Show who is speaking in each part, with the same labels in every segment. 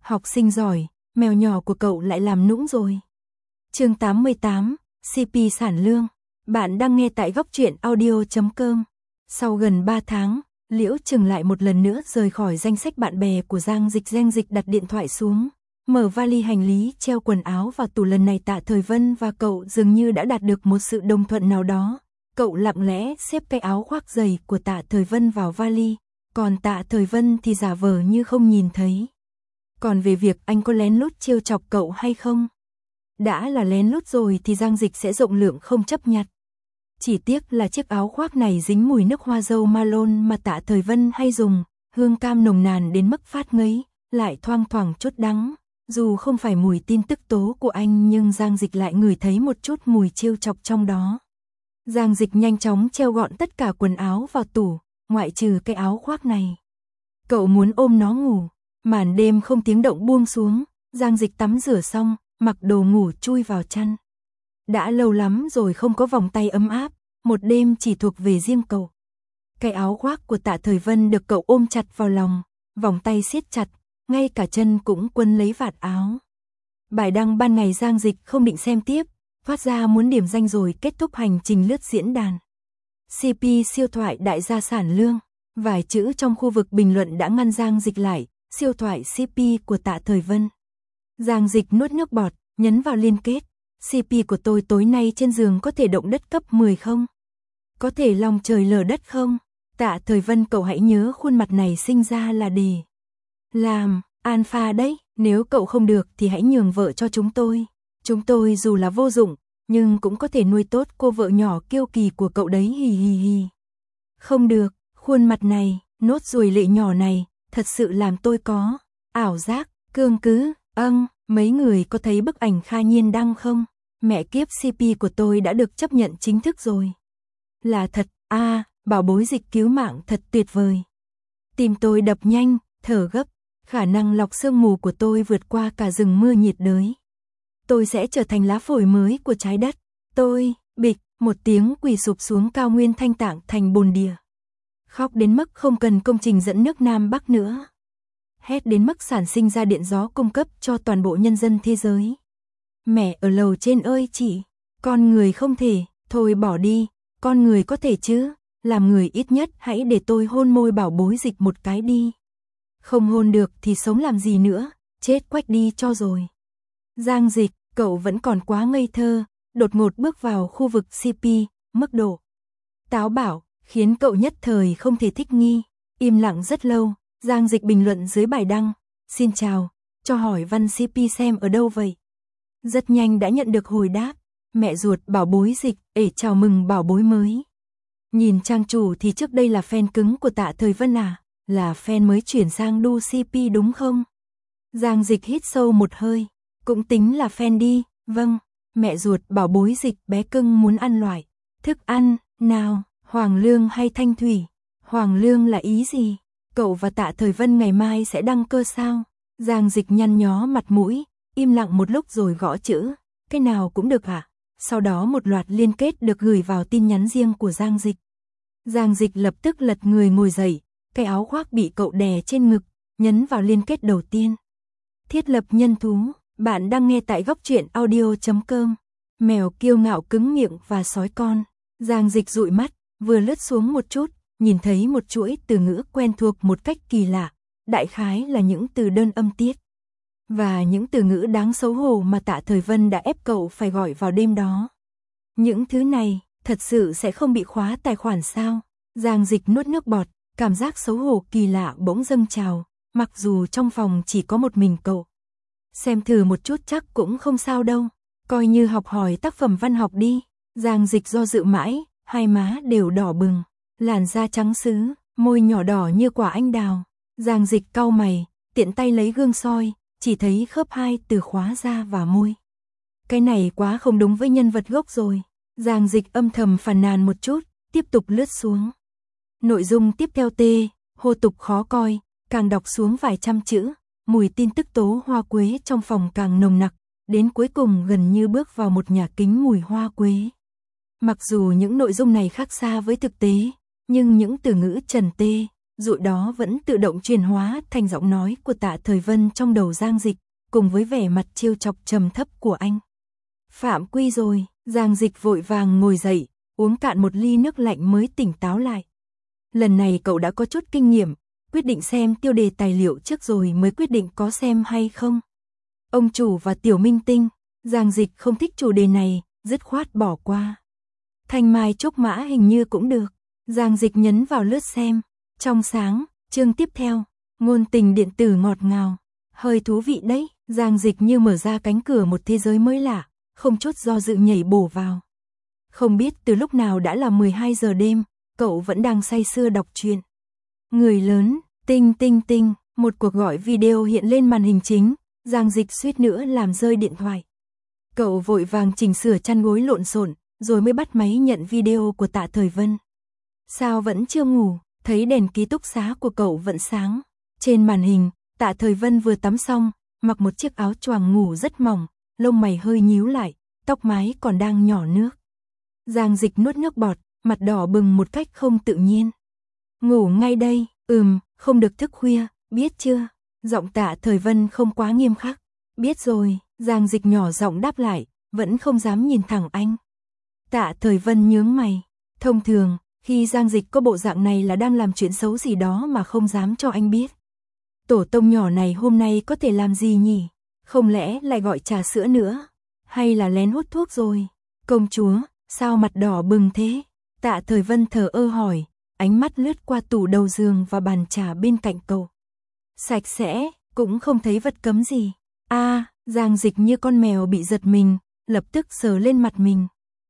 Speaker 1: Học sinh giỏi, mèo nhỏ của cậu lại làm nũng rồi. Chương 88, CP sản lương. Bạn đang nghe tại góc truyện audio.com. Sau gần 3 tháng, Liễu Trừng lại một lần nữa rời khỏi danh sách bạn bè của Giang Dịch. Giang Dịch đặt điện thoại xuống, mở vali hành lý, treo quần áo vào tủ. Lần này Tạ Thời Vân và cậu dường như đã đạt được một sự đồng thuận nào đó. Cậu lặng lẽ xếp cái áo khoác dày của Tạ Thời Vân vào vali, còn Tạ Thời Vân thì giả vờ như không nhìn thấy. Còn về việc anh có lén lút trêu chọc cậu hay không? Đã là lén lút rồi thì Giang Dịch sẽ rộng lượng không chấp nhặt. Chỉ tiếc là chiếc áo khoác này dính mùi nước hoa dâu Malone mà Tạ Thời Vân hay dùng, hương cam nồng nàn đến mức phát ngấy, lại thoang thoảng chút đắng. Dù không phải mùi tin tức tố của anh nhưng Giang Dịch lại ngửi thấy một chút mùi trêu chọc trong đó. Giang Dịch nhanh chóng treo gọn tất cả quần áo vào tủ, ngoại trừ cái áo khoác này. Cậu muốn ôm nó ngủ. Màn đêm không tiếng động buông xuống, Giang Dịch tắm rửa xong, mặc đồ ngủ chui vào chăn. Đã lâu lắm rồi không có vòng tay ấm áp, một đêm chỉ thuộc về riêng cậu. Cái áo khoác của Tạ Thời Vân được cậu ôm chặt vào lòng, vòng tay siết chặt, ngay cả chân cũng quấn lấy vạt áo. Bài đăng ban ngày Giang Dịch không định xem tiếp, phát ra muốn điểm danh rồi kết thúc hành trình lướt diễn đàn. CP siêu thoại đại gia sản lương, vài chữ trong khu vực bình luận đã ngăn Giang Dịch lại. Siêu thoại CP của Tạ Thời Vân. Giang Dịch nuốt nước bọt, nhấn vào liên kết. CP của tôi tối nay trên giường có thể động đất cấp 10 không? Có thể lòng trời lở đất không? Tạ Thời Vân, cậu hãy nhớ khuôn mặt này sinh ra là để làm alpha đấy, nếu cậu không được thì hãy nhường vợ cho chúng tôi. Chúng tôi dù là vô dụng, nhưng cũng có thể nuôi tốt cô vợ nhỏ kiêu kỳ của cậu đấy, hì hì hì. Không được, khuôn mặt này, nốt ruồi lệ nhỏ này, thật sự làm tôi có ảo giác, cương cứ. Mấy người có thấy bức ảnh Kha Nhiên đăng không? Mẹ kiếp, CP của tôi đã được chấp nhận chính thức rồi. Là thật, bảo bối Dịch cứu mạng thật tuyệt vời. Tim tôi đập nhanh, thở gấp, khả năng lọc sương mù của tôi vượt qua cả rừng mưa nhiệt đới. Tôi sẽ trở thành lá phổi mới của trái đất. Tôi, bịch, một tiếng quỳ sụp xuống cao nguyên Thanh Tạng thành bồn địa. Khóc đến mức không cần công trình dẫn nước Nam Bắc nữa. Hét đến mức sản sinh ra điện gió cung cấp cho toàn bộ nhân dân thế giới. Mẹ ở lầu trên ơi chị, con người không thể, thôi bỏ đi, con người có thể chứ, làm người ít nhất hãy để tôi hôn môi bảo bối Dịch một cái đi. Không hôn được thì sống làm gì nữa, chết quách đi cho rồi. Giang Dịch, cậu vẫn còn quá ngây thơ, đột ngột bước vào khu vực CP, mức độ táo bạo khiến cậu nhất thời không thể thích nghi. Im lặng rất lâu, Giang Dịch bình luận dưới bài đăng, xin chào, cho hỏi văn CP xem ở đâu vậy. Rất nhanh đã nhận được hồi đáp, mẹ ruột bảo bối Dịch, chào mừng bảo bối mới. Nhìn trang chủ thì trước đây là fan cứng của Tạ Thời Vân à, là fan mới chuyển sang đu CP đúng không? Giang Dịch hít sâu một hơi, cũng tính là fan đi, vâng, mẹ ruột bảo bối Dịch bé cưng muốn ăn loại thức ăn nào, Hoàng Lương hay Thanh Thủy? Hoàng Lương là ý gì? Cậu và Tạ Thời Vân ngày mai sẽ đăng cơ sao? Giang Dịch nhăn nhó mặt mũi, im lặng một lúc rồi gõ chữ, cái nào cũng được hả? Sau đó một loạt liên kết được gửi vào tin nhắn riêng của Giang Dịch. Giang Dịch lập tức lật người ngồi dậy, cái áo khoác bị cậu đè trên ngực, nhấn vào liên kết đầu tiên. Thiết lập nhân thú, bạn đang nghe tại góc truyện audio.com. Mèo kiêu ngạo cứng miệng và sói con. Giang Dịch dụi mắt, vừa lướt xuống một chút, nhìn thấy một chuỗi từ ngữ quen thuộc một cách kỳ lạ, đại khái là những từ đơn âm tiết. Và những từ ngữ đáng xấu hổ mà Tạ Thời Vân đã ép cậu phải gọi vào đêm đó. Những thứ này, thật sự sẽ không bị khóa tài khoản sao? Giang Dịch nuốt nước bọt, cảm giác xấu hổ kỳ lạ bỗng dâng trào, mặc dù trong phòng chỉ có một mình cậu. Xem thử một chút chắc cũng không sao đâu, coi như học hỏi tác phẩm văn học đi. Giang Dịch do dự mãi, hai má đều đỏ bừng, làn da trắng sứ, môi nhỏ đỏ như quả anh đào. Giang Dịch cau mày, tiện tay lấy gương soi, chỉ thấy khớp hai từ khóa da và môi. Cái này quá không đúng với nhân vật gốc rồi. Giang Dịch âm thầm phàn nàn một chút, tiếp tục lướt xuống. Nội dung tiếp theo hô tục khó coi, càng đọc xuống vài trăm chữ, mùi tin tức tố hoa quế trong phòng càng nồng nặc, đến cuối cùng gần như bước vào một nhà kính mùi hoa quế. Mặc dù những nội dung này khác xa với thực tế, nhưng những từ ngữ trần rồi đó vẫn tự động chuyển hóa thành giọng nói của Tạ Thời Vân trong đầu Giang Dịch, cùng với vẻ mặt trêu chọc trầm thấp của anh. Phạm quy rồi, Giang Dịch vội vàng ngồi dậy, uống cạn một ly nước lạnh mới tỉnh táo lại. Lần này cậu đã có chút kinh nghiệm, quyết định xem tiêu đề tài liệu trước rồi mới quyết định có xem hay không. Ông chủ và Tiểu Minh Tinh, Giang Dịch không thích chủ đề này, dứt khoát bỏ qua. Thanh Mai Trúc Mã hình như cũng được. Giang Dịch nhấn vào lướt xem. Trong sáng, chương tiếp theo, ngôn tình điện tử ngọt ngào. Hơi thú vị đấy, Giang Dịch như mở ra cánh cửa một thế giới mới lạ, không chút do dự nhảy bổ vào. Không biết từ lúc nào đã là 12 giờ đêm, cậu vẫn đang say sưa đọc truyện. Người lớn, tinh tinh tinh, một cuộc gọi video hiện lên màn hình chính, Giang Dịch suýt nữa làm rơi điện thoại. Cậu vội vàng chỉnh sửa chăn gối lộn xộn, rồi mới bắt máy nhận video của Tạ Thời Vân. Sao vẫn chưa ngủ, thấy đèn ký túc xá của cậu vẫn sáng. Trên màn hình, Tạ Thời Vân vừa tắm xong, mặc một chiếc áo choàng ngủ rất mỏng, lông mày hơi nhíu lại, tóc mái còn đang nhỏ nước. Giang Dịch nuốt nước bọt, mặt đỏ bừng một cách không tự nhiên. Ngủ ngay đây, không được thức khuya, biết chưa? Giọng Tạ Thời Vân không quá nghiêm khắc. Biết rồi, Giang Dịch nhỏ giọng đáp lại, vẫn không dám nhìn thẳng anh. Tạ Thời Vân nhướng mày. Thông thường, khi Giang Dịch có bộ dạng này là đang làm chuyện xấu gì đó mà không dám cho anh biết. Tổ tông nhỏ này hôm nay có thể làm gì nhỉ? Không lẽ lại gọi trà sữa nữa? Hay là lén hút thuốc rồi? Công chúa, sao mặt đỏ bừng thế? Tạ Thời Vân thờ ơ hỏi, ánh mắt lướt qua tủ đầu giường và bàn trà bên cạnh cậu. Sạch sẽ, cũng không thấy vật cấm gì. Giang Dịch như con mèo bị giật mình, lập tức sờ lên mặt mình.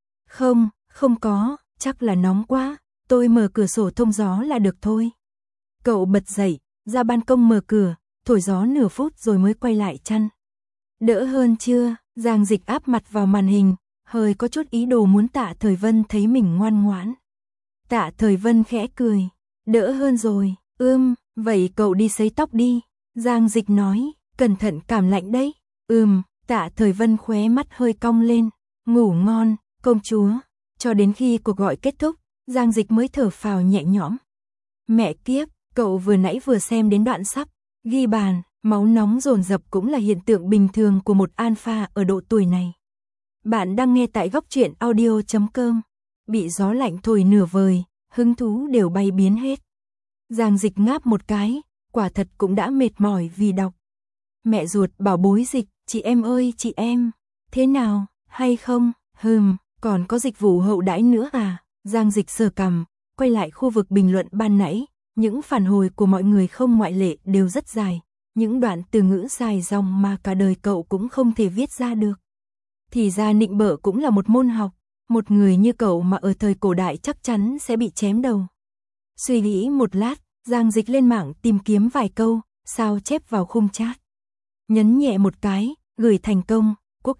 Speaker 1: Không có, chắc là nóng quá, tôi mở cửa sổ thông gió là được thôi. Cậu bật dậy, ra ban công mở cửa, thổi gió nửa phút rồi mới quay lại chăn. Đỡ hơn chưa? Giang Dịch áp mặt vào màn hình, hơi có chút ý đồ muốn Tạ Thời Vân thấy mình ngoan ngoãn. Tạ Thời Vân khẽ cười, đỡ hơn rồi, vậy cậu đi sấy tóc đi. Giang Dịch nói, cẩn thận cảm lạnh đấy. Tạ Thời Vân khóe mắt hơi cong lên, ngủ ngon, công chúa. Cho đến khi cuộc gọi kết thúc, Giang Dịch mới thở phào nhẹ nhõm. Mẹ kiếp, cậu vừa nãy vừa xem đến đoạn sắp ghi bàn, máu nóng dồn dập cũng là hiện tượng bình thường của một alpha ở độ tuổi này. Bạn đang nghe tại góc truyện audio.com. Bị gió lạnh thổi nửa vời, hứng thú đều bay biến hết. Giang Dịch ngáp một cái, quả thật cũng đã mệt mỏi vì đọc. Mẹ ruột bảo bối Dịch, chị em ơi chị em, thế nào, hay không? Còn có dịch vụ hậu đãi nữa à? Giang Dịch sờ cằm, quay lại khu vực bình luận ban nãy, những phản hồi của mọi người không ngoại lệ đều rất dài, những đoạn từ ngữ dài dòng mà cả đời cậu cũng không thể viết ra được. Thì ra nịnh bợ cũng là một môn học, một người như cậu mà ở thời cổ đại chắc chắn sẽ bị chém đầu. Suy nghĩ một lát, Giang Dịch lên mạng tìm kiếm vài câu, sao chép vào khung chat. Nhấn nhẹ một cái, gửi thành công,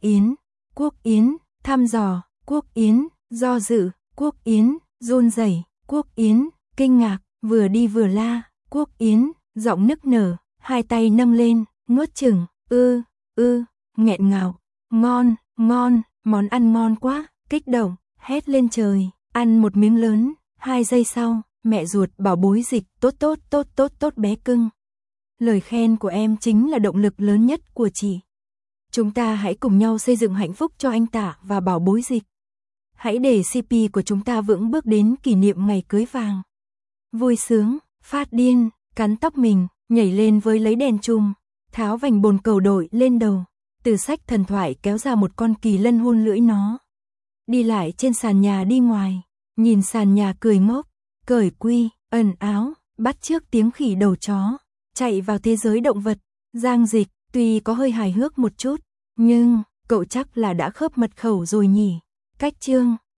Speaker 1: Quốc Yến, thăm dò, Quốc Yến, do dự, Quốc Yến, run rẩy, Quốc Yến, kinh ngạc, vừa đi vừa la, Quốc Yến, giọng nức nở, hai tay nâng lên, nuốt chửng, nghẹn ngào, ngon, món ăn ngon quá, kích động, hét lên trời, ăn một miếng lớn, 2 giây sau, mẹ ruột bảo bối Dịch, tốt bé cưng. Lời khen của em chính là động lực lớn nhất của chị. Chúng ta hãy cùng nhau xây dựng hạnh phúc cho anh Tạ và bảo bối Dịch. Hãy để CP của chúng ta vững bước đến kỷ niệm ngày cưới vàng. Vui sướng, phát điên, cắn tóc mình, nhảy lên với lấy đèn chùm, tháo vành bồn cầu đội lên đầu. Từ sách thần thoại kéo ra một con kỳ lân hôn lưỡi nó. Đi lại trên sàn nhà đi ngoài, nhìn sàn nhà cười ngốc, cởi quy, ẩn áo, bắt chước tiếng khỉ đầu chó, chạy vào thế giới động vật. Giang Dịch, tuy có hơi hài hước một chút, nhưng cậu chắc là đã khớp mật khẩu rồi nhỉ. Cách chương